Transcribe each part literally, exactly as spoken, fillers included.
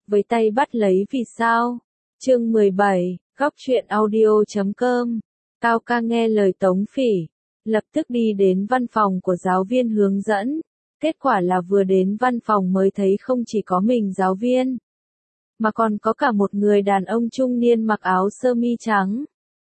với tay bắt lấy vì sao. Chương mười bảy, góc truyện audio chấm com. Cao ca nghe lời Tống Phỉ, lập tức đi đến văn phòng của giáo viên hướng dẫn. Kết quả là vừa đến văn phòng mới thấy không chỉ có mình giáo viên, mà còn có cả một người đàn ông trung niên mặc áo sơ mi trắng.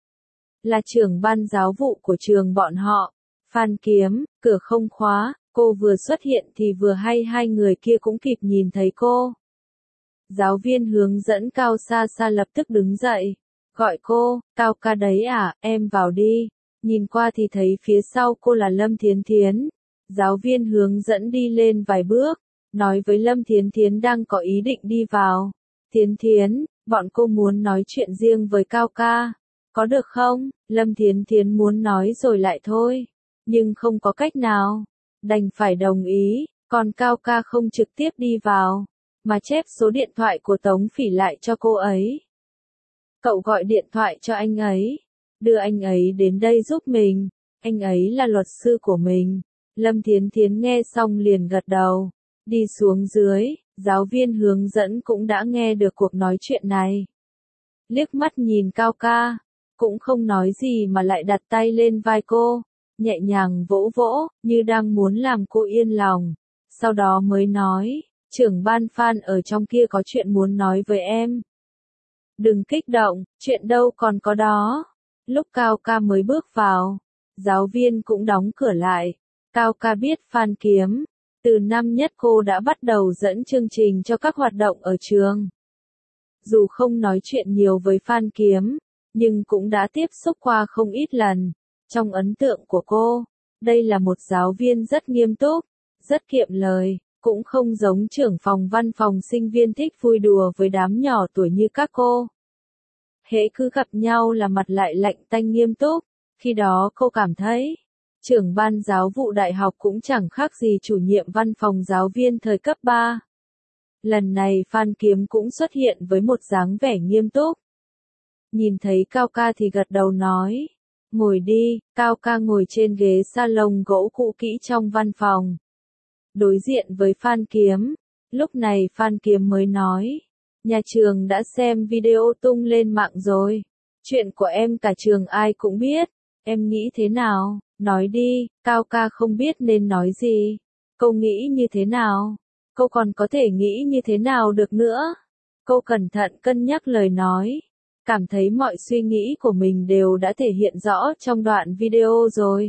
Là trưởng ban giáo vụ của trường bọn họ, Phan Kiếm. Cửa không khóa, cô vừa xuất hiện thì vừa hay hai người kia cũng kịp nhìn thấy cô. Giáo viên hướng dẫn Cao Sa Sa lập tức đứng dậy, gọi cô. Cao ca đấy à, em vào đi. Nhìn qua thì thấy phía sau cô là Lâm Thiến Thiến. Giáo viên hướng dẫn đi lên vài bước, nói với Lâm Thiến Thiến đang có ý định đi vào. Thiến Thiến, bọn cô muốn nói chuyện riêng với Cao ca. Có được không? Lâm Thiến Thiến muốn nói rồi lại thôi. Nhưng không có cách nào. Đành phải đồng ý, còn Cao ca không trực tiếp đi vào, mà chép số điện thoại của Tống Phỉ lại cho cô ấy. Cậu gọi điện thoại cho anh ấy, đưa anh ấy đến đây giúp mình, anh ấy là luật sư của mình. Lâm Thiến Thiến nghe xong liền gật đầu, đi xuống dưới, giáo viên hướng dẫn cũng đã nghe được cuộc nói chuyện này. Liếc mắt nhìn Cao ca, cũng không nói gì mà lại đặt tay lên vai cô, nhẹ nhàng vỗ vỗ, như đang muốn làm cô yên lòng. Sau đó mới nói, trưởng ban Phan ở trong kia có chuyện muốn nói với em. Đừng kích động, chuyện đâu còn có đó. Lúc Cao ca mới bước vào, giáo viên cũng đóng cửa lại. Cao ca biết Phan Kiếm, từ năm nhất cô đã bắt đầu dẫn chương trình cho các hoạt động ở trường. Dù không nói chuyện nhiều với Phan Kiếm, nhưng cũng đã tiếp xúc qua không ít lần. Trong ấn tượng của cô, đây là một giáo viên rất nghiêm túc, rất kiệm lời, cũng không giống trưởng phòng văn phòng sinh viên thích vui đùa với đám nhỏ tuổi như các cô. Hễ cứ gặp nhau là mặt lại lạnh tanh nghiêm túc, khi đó cô cảm thấy, trưởng ban giáo vụ đại học cũng chẳng khác gì chủ nhiệm văn phòng giáo viên thời cấp ba. Lần này Phan Kiếm cũng xuất hiện với một dáng vẻ nghiêm túc. Nhìn thấy Cao ca thì gật đầu nói, ngồi đi. Cao ca ngồi trên ghế salon gỗ cũ kỹ trong văn phòng, đối diện với Phan Kiếm. Lúc này Phan Kiếm mới nói, nhà trường đã xem video tung lên mạng rồi, chuyện của em cả trường ai cũng biết, em nghĩ thế nào? Nói đi. Cao ca không biết nên nói gì. Cô nghĩ như thế nào? Cô còn có thể nghĩ như thế nào được nữa? Cô cẩn thận cân nhắc lời nói, cảm thấy mọi suy nghĩ của mình đều đã thể hiện rõ trong đoạn video rồi.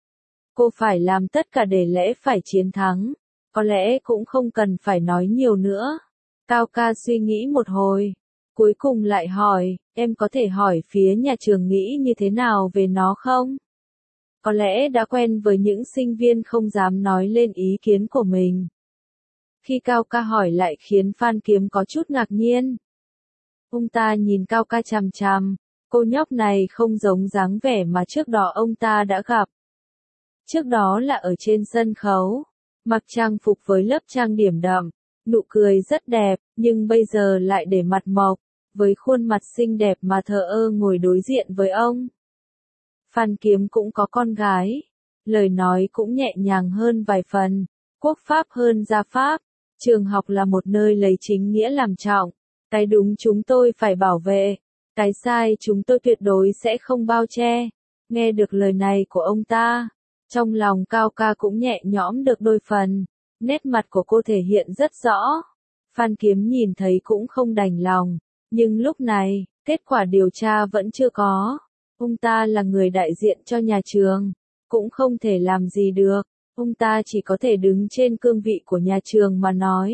Cô phải làm tất cả để lẽ phải chiến thắng, có lẽ cũng không cần phải nói nhiều nữa. Cao ca suy nghĩ một hồi, cuối cùng lại hỏi, em có thể hỏi phía nhà trường nghĩ như thế nào về nó không? Có lẽ đã quen với những sinh viên không dám nói lên ý kiến của mình. Khi Cao ca hỏi lại khiến Phan Kiếm có chút ngạc nhiên. Ông ta nhìn Cao ca chằm chằm, cô nhóc này không giống dáng vẻ mà trước đó ông ta đã gặp. Trước đó là ở trên sân khấu, mặc trang phục với lớp trang điểm đậm, nụ cười rất đẹp, nhưng bây giờ lại để mặt mộc, với khuôn mặt xinh đẹp mà thờ ơ ngồi đối diện với ông. Phan Kiếm cũng có con gái, lời nói cũng nhẹ nhàng hơn vài phần, quốc pháp hơn gia pháp, trường học là một nơi lấy chính nghĩa làm trọng, cái đúng chúng tôi phải bảo vệ, cái sai chúng tôi tuyệt đối sẽ không bao che. Nghe được lời này của ông ta, trong lòng Cao ca cũng nhẹ nhõm được đôi phần, nét mặt của cô thể hiện rất rõ. Phan Kiếm nhìn thấy cũng không đành lòng, nhưng lúc này, kết quả điều tra vẫn chưa có. Ông ta là người đại diện cho nhà trường, cũng không thể làm gì được, ông ta chỉ có thể đứng trên cương vị của nhà trường mà nói.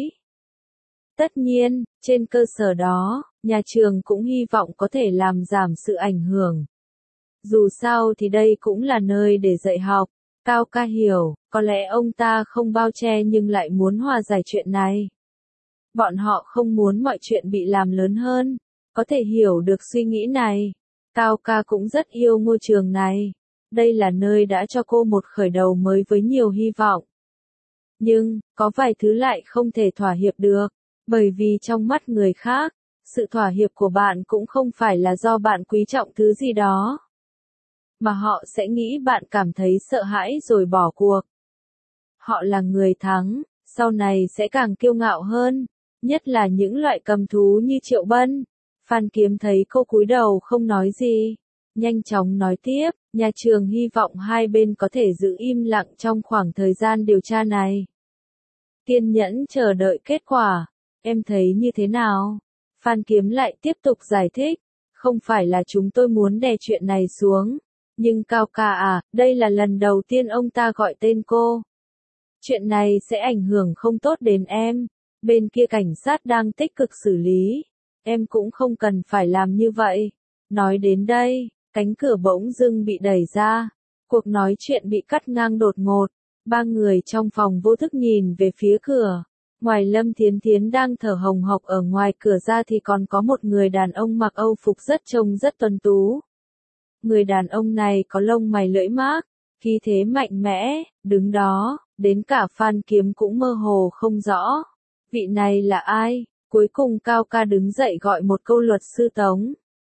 Tất nhiên, trên cơ sở đó, nhà trường cũng hy vọng có thể làm giảm sự ảnh hưởng. Dù sao thì đây cũng là nơi để dạy học. Cao ca hiểu, có lẽ ông ta không bao che nhưng lại muốn hòa giải chuyện này. Bọn họ không muốn mọi chuyện bị làm lớn hơn, có thể hiểu được suy nghĩ này. Cao ca cũng rất yêu ngôi trường này. Đây là nơi đã cho cô một khởi đầu mới với nhiều hy vọng. Nhưng, có vài thứ lại không thể thỏa hiệp được, bởi vì trong mắt người khác, sự thỏa hiệp của bạn cũng không phải là do bạn quý trọng thứ gì đó, mà họ sẽ nghĩ bạn cảm thấy sợ hãi rồi bỏ cuộc. Họ là người thắng, sau này sẽ càng kiêu ngạo hơn, nhất là những loại cầm thú như Triệu Bân. Phan Kiếm thấy cô cúi đầu không nói gì, nhanh chóng nói tiếp, nhà trường hy vọng hai bên có thể giữ im lặng trong khoảng thời gian điều tra này. Kiên nhẫn chờ đợi kết quả, em thấy như thế nào? Phan Kiếm lại tiếp tục giải thích, không phải là chúng tôi muốn đè chuyện này xuống, nhưng Cao ca à, đây là lần đầu tiên ông ta gọi tên cô. Chuyện này sẽ ảnh hưởng không tốt đến em, bên kia cảnh sát đang tích cực xử lý, em cũng không cần phải làm như vậy. Nói đến đây, cánh cửa bỗng dưng bị đẩy ra, cuộc nói chuyện bị cắt ngang đột ngột, ba người trong phòng vô thức nhìn về phía cửa. Ngoài Lâm Thiến Thiến đang thở hồng hộc ở ngoài cửa ra thì còn có một người đàn ông mặc Âu phục rất trông rất tuấn tú. Người đàn ông này có lông mày lưỡi mác, khí thế mạnh mẽ, đứng đó, đến cả Phan Kiếm cũng mơ hồ không rõ. Vị này là ai? Cuối cùng Cao ca đứng dậy gọi một câu luật sư Tống.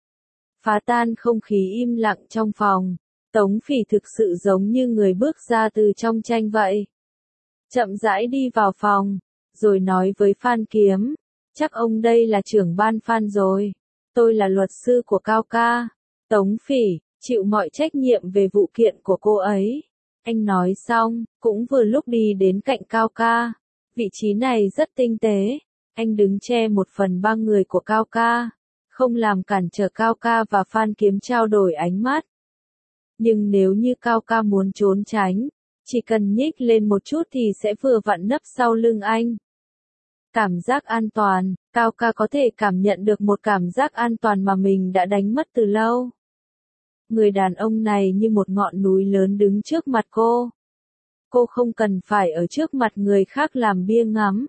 Phá tan không khí im lặng trong phòng, Tống Phỉ thực sự giống như người bước ra từ trong tranh vậy. Chậm rãi đi vào phòng, rồi nói với Phan Kiếm, chắc ông đây là trưởng ban Phan rồi, tôi là luật sư của Cao ca. Tống Phỉ, chịu mọi trách nhiệm về vụ kiện của cô ấy. Anh nói xong, cũng vừa lúc đi đến cạnh Cao ca. Vị trí này rất tinh tế, anh đứng che một phần ba người của Cao ca, không làm cản trở Cao ca và Phan Kiếm trao đổi ánh mắt. Nhưng nếu như Cao ca muốn trốn tránh, chỉ cần nhích lên một chút thì sẽ vừa vặn nấp sau lưng anh. Cảm giác an toàn, Cao ca có thể cảm nhận được một cảm giác an toàn mà mình đã đánh mất từ lâu. Người đàn ông này như một ngọn núi lớn đứng trước mặt cô. Cô không cần phải ở trước mặt người khác làm bia ngắm.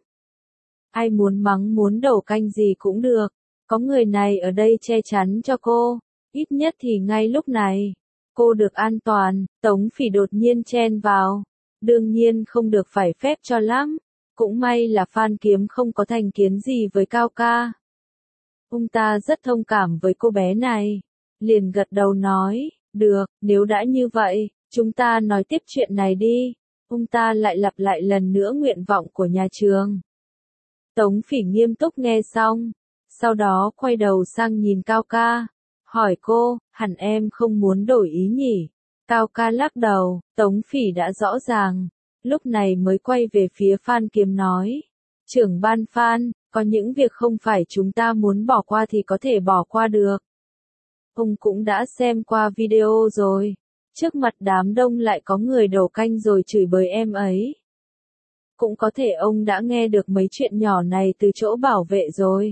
Ai muốn mắng muốn đổ canh gì cũng được, có người này ở đây che chắn cho cô, ít nhất thì ngay lúc này, cô được an toàn. Tống Phỉ đột nhiên chen vào, đương nhiên không được phải phép cho lắm, cũng may là Phan Kiếm không có thành kiến gì với Cao ca. Ông ta rất thông cảm với cô bé này, liền gật đầu nói, được, nếu đã như vậy, chúng ta nói tiếp chuyện này đi. Ông ta lại lặp lại lần nữa nguyện vọng của nhà trường. Tống Phỉ nghiêm túc nghe xong, sau đó quay đầu sang nhìn Cao ca, hỏi cô, hẳn em không muốn đổi ý nhỉ? Cao ca lắc đầu, Tống Phỉ đã rõ ràng, lúc này mới quay về phía Phan Kiếm nói, trưởng ban Phan, có những việc không phải chúng ta muốn bỏ qua thì có thể bỏ qua được. Ông cũng đã xem qua video rồi, trước mặt đám đông lại có người đổ canh rồi chửi bới em ấy. Cũng có thể ông đã nghe được mấy chuyện nhỏ này từ chỗ bảo vệ rồi.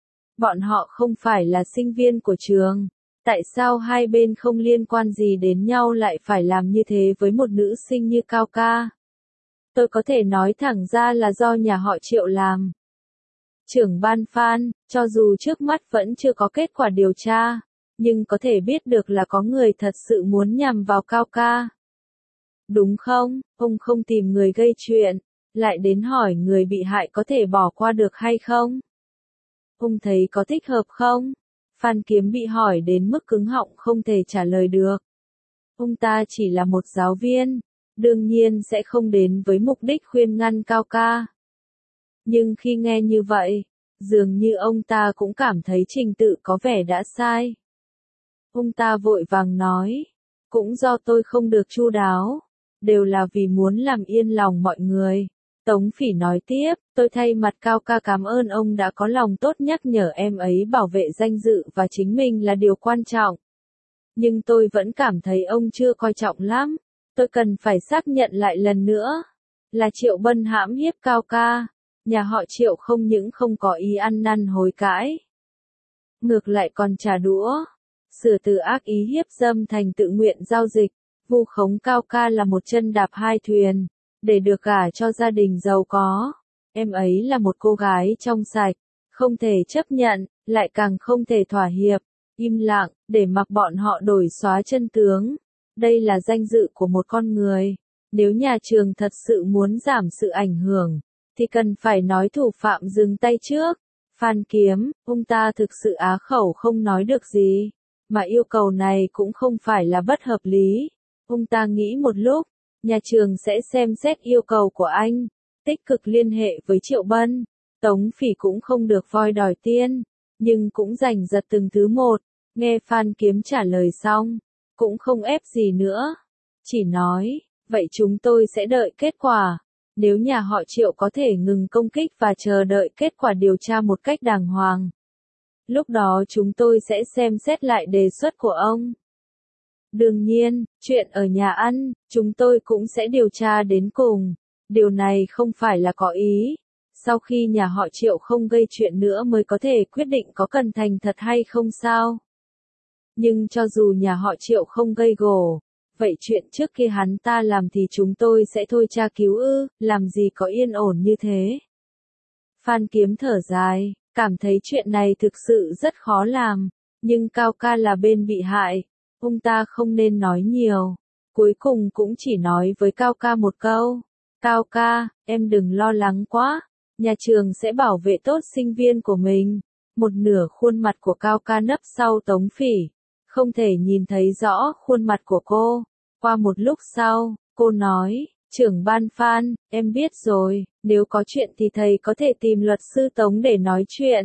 Bọn họ không phải là sinh viên của trường, tại sao hai bên không liên quan gì đến nhau lại phải làm như thế với một nữ sinh như Cao ca? Tôi có thể nói thẳng ra là do nhà họ Triệu làm. Trưởng ban Phan, cho dù trước mắt vẫn chưa có kết quả điều tra, nhưng có thể biết được là có người thật sự muốn nhằm vào Cao ca. Đúng không? Ông không tìm người gây chuyện, lại đến hỏi người bị hại có thể bỏ qua được hay không? Ông thấy có thích hợp không? Phan Kiếm bị hỏi đến mức cứng họng không thể trả lời được. Ông ta chỉ là một giáo viên, đương nhiên sẽ không đến với mục đích khuyên ngăn Cao ca. Nhưng khi nghe như vậy, dường như ông ta cũng cảm thấy trình tự có vẻ đã sai. Ông ta vội vàng nói, cũng do tôi không được chu đáo, đều là vì muốn làm yên lòng mọi người. Tống Phỉ nói tiếp, tôi thay mặt Cao ca cảm ơn ông đã có lòng tốt nhắc nhở em ấy bảo vệ danh dự và chính mình là điều quan trọng. Nhưng tôi vẫn cảm thấy ông chưa coi trọng lắm, tôi cần phải xác nhận lại lần nữa, là Triệu Bân hãm hiếp Cao ca, nhà họ Triệu không những không có ý ăn năn hối cãi, ngược lại còn trả đũa, sửa từ ác ý hiếp dâm thành tự nguyện giao dịch, vu khống Cao ca là một chân đạp hai thuyền, để được gả cho gia đình giàu có. Em ấy là một cô gái trong sạch, không thể chấp nhận, lại càng không thể thỏa hiệp, im lặng, để mặc bọn họ đổi xóa chân tướng. Đây là danh dự của một con người. Nếu nhà trường thật sự muốn giảm sự ảnh hưởng, thì cần phải nói thủ phạm dừng tay trước. Phan Kiếm, ông ta thực sự á khẩu không nói được gì, mà yêu cầu này cũng không phải là bất hợp lý. Ông ta nghĩ một lúc, nhà trường sẽ xem xét yêu cầu của anh, tích cực liên hệ với Triệu Bân, Tống Phỉ cũng không được voi đòi tiên, nhưng cũng giành giật từng thứ một, nghe Phan Kiếm trả lời xong, cũng không ép gì nữa, chỉ nói, vậy chúng tôi sẽ đợi kết quả, nếu nhà họ Triệu có thể ngừng công kích và chờ đợi kết quả điều tra một cách đàng hoàng. Lúc đó chúng tôi sẽ xem xét lại đề xuất của ông. Đương nhiên, chuyện ở nhà ăn, chúng tôi cũng sẽ điều tra đến cùng, điều này không phải là có ý. Sau khi nhà họ Triệu không gây chuyện nữa mới có thể quyết định có cần thành thật hay không sao. Nhưng cho dù nhà họ Triệu không gây gổ, vậy chuyện trước kia hắn ta làm thì chúng tôi sẽ thôi tra cứu ư, làm gì có yên ổn như thế. Phan Kiếm thở dài, cảm thấy chuyện này thực sự rất khó làm, nhưng Cao ca là bên bị hại, ông ta không nên nói nhiều, cuối cùng cũng chỉ nói với Cao ca một câu, Cao ca, em đừng lo lắng quá, nhà trường sẽ bảo vệ tốt sinh viên của mình. Một nửa khuôn mặt của Cao ca nấp sau Tống Phỉ, không thể nhìn thấy rõ khuôn mặt của cô. Qua một lúc sau, cô nói, trưởng ban Phan, em biết rồi, nếu có chuyện thì thầy có thể tìm luật sư Tống để nói chuyện.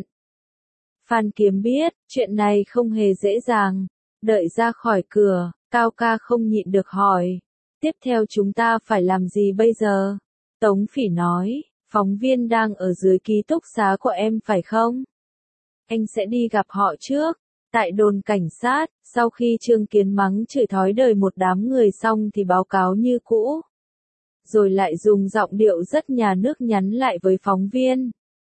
Phan Kiếm biết, chuyện này không hề dễ dàng. Đợi ra khỏi cửa, Cao ca không nhịn được hỏi, tiếp theo chúng ta phải làm gì bây giờ? Tống Phỉ nói, phóng viên đang ở dưới ký túc xá của em phải không? Anh sẽ đi gặp họ trước. Tại đồn cảnh sát, sau khi Trương Kiến mắng chửi thói đời một đám người xong thì báo cáo như cũ. Rồi lại dùng giọng điệu rất nhà nước nhắn lại với phóng viên.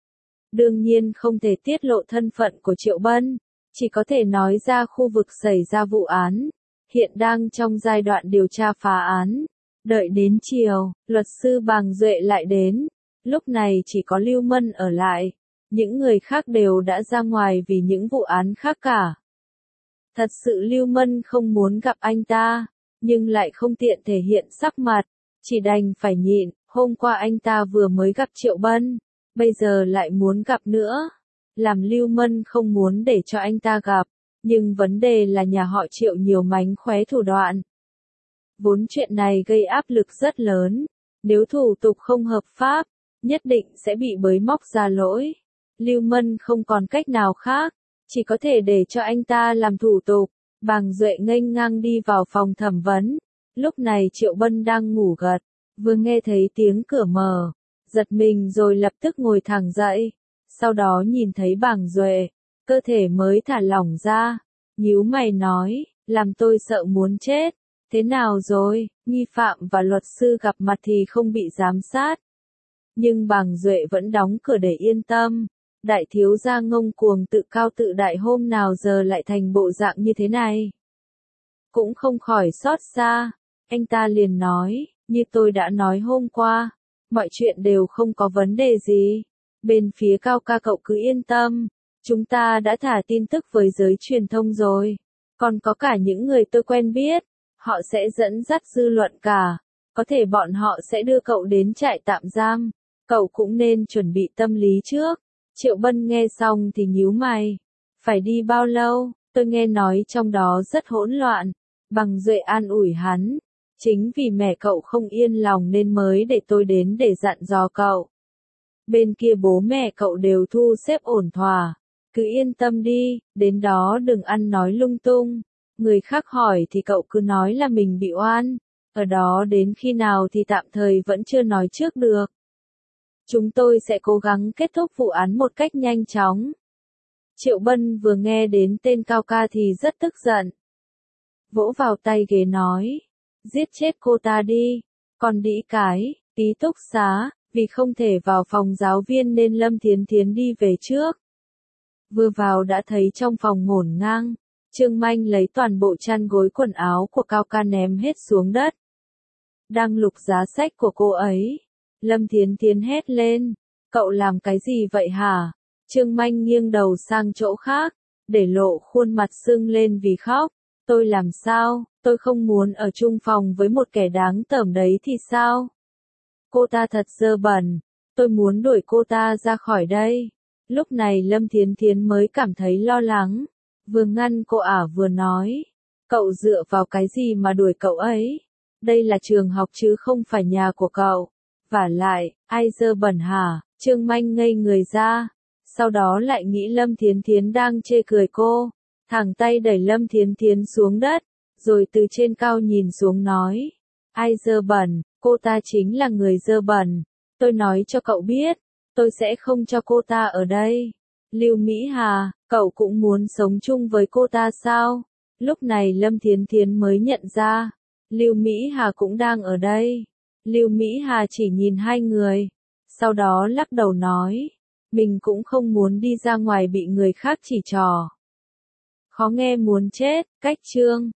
Đương nhiên không thể tiết lộ thân phận của Triệu Bân, chỉ có thể nói ra khu vực xảy ra vụ án, hiện đang trong giai đoạn điều tra phá án. Đợi đến chiều, luật sư Bàng Duệ lại đến, lúc này chỉ có Lưu Mân ở lại. Những người khác đều đã ra ngoài vì những vụ án khác cả. Thật sự Lưu Mân không muốn gặp anh ta, nhưng lại không tiện thể hiện sắc mặt, chỉ đành phải nhịn. Hôm qua anh ta vừa mới gặp Triệu Bân, bây giờ lại muốn gặp nữa. Làm Lưu Mân không muốn để cho anh ta gặp, nhưng vấn đề là nhà họ Triệu nhiều mánh khóe thủ đoạn. Vốn chuyện này gây áp lực rất lớn, nếu thủ tục không hợp pháp, nhất định sẽ bị bới móc ra lỗi. Lưu Mân không còn cách nào khác, chỉ có thể để cho anh ta làm thủ tục. Bàng Duệ nghênh ngang đi vào phòng thẩm vấn. Lúc này Triệu Bân đang ngủ gật, vừa nghe thấy tiếng cửa mở, giật mình rồi lập tức ngồi thẳng dậy. Sau đó nhìn thấy Bàng Duệ, cơ thể mới thả lỏng ra, nhíu mày nói, làm tôi sợ muốn chết. Thế nào rồi, nghi phạm và luật sư gặp mặt thì không bị giám sát. Nhưng Bàng Duệ vẫn đóng cửa để yên tâm. Đại thiếu gia ngông cuồng tự cao tự đại hôm nào giờ lại thành bộ dạng như thế này. Cũng không khỏi xót xa, anh ta liền nói, như tôi đã nói hôm qua, mọi chuyện đều không có vấn đề gì. Bên phía Cao ca cậu cứ yên tâm, chúng ta đã thả tin tức với giới truyền thông rồi, còn có cả những người tôi quen biết, họ sẽ dẫn dắt dư luận cả, có thể bọn họ sẽ đưa cậu đến trại tạm giam, cậu cũng nên chuẩn bị tâm lý trước. Triệu Bân nghe xong thì nhíu mày. Phải đi bao lâu, tôi nghe nói trong đó rất hỗn loạn. Bàng Duệ an ủi hắn. Chính vì mẹ cậu không yên lòng nên mới để tôi đến để dặn dò cậu. Bên kia bố mẹ cậu đều thu xếp ổn thỏa. Cứ yên tâm đi, đến đó đừng ăn nói lung tung. Người khác hỏi thì cậu cứ nói là mình bị oan. Ở đó đến khi nào thì tạm thời vẫn chưa nói trước được. Chúng tôi sẽ cố gắng kết thúc vụ án một cách nhanh chóng. Triệu Bân vừa nghe đến tên Cao ca thì rất tức giận. Vỗ vào tay ghế nói, giết chết cô ta đi, còn đĩ cái, ký túc xá, vì không thể vào phòng giáo viên nên Lâm Thiến Thiến đi về trước. Vừa vào đã thấy trong phòng ngổn ngang, Trương Manh lấy toàn bộ chăn gối quần áo của Cao ca ném hết xuống đất. Đang lục giá sách của cô ấy. Lâm Thiến Thiến hét lên, cậu làm cái gì vậy hả? Trương Manh nghiêng đầu sang chỗ khác, để lộ khuôn mặt sưng lên vì khóc. Tôi làm sao, tôi không muốn ở chung phòng với một kẻ đáng tởm đấy thì sao? Cô ta thật dơ bẩn, tôi muốn đuổi cô ta ra khỏi đây. Lúc này Lâm Thiến Thiến mới cảm thấy lo lắng, vừa ngăn cô ả vừa nói, cậu dựa vào cái gì mà đuổi cậu ấy? Đây là trường học chứ không phải nhà của cậu. Vả lại, ai dơ bẩn hả? Trương Manh ngây người ra, sau đó lại nghĩ Lâm Thiến Thiến đang chê cười cô, thẳng tay đẩy Lâm Thiến Thiến xuống đất, rồi từ trên cao nhìn xuống nói, ai dơ bẩn, cô ta chính là người dơ bẩn, tôi nói cho cậu biết, tôi sẽ không cho cô ta ở đây. Lưu Mỹ Hà, cậu cũng muốn sống chung với cô ta sao? Lúc này Lâm Thiến Thiến mới nhận ra, Lưu Mỹ Hà cũng đang ở đây. Lưu Mỹ Hà chỉ nhìn hai người, sau đó lắc đầu nói, mình cũng không muốn đi ra ngoài bị người khác chỉ trỏ. Khó nghe muốn chết, cách chương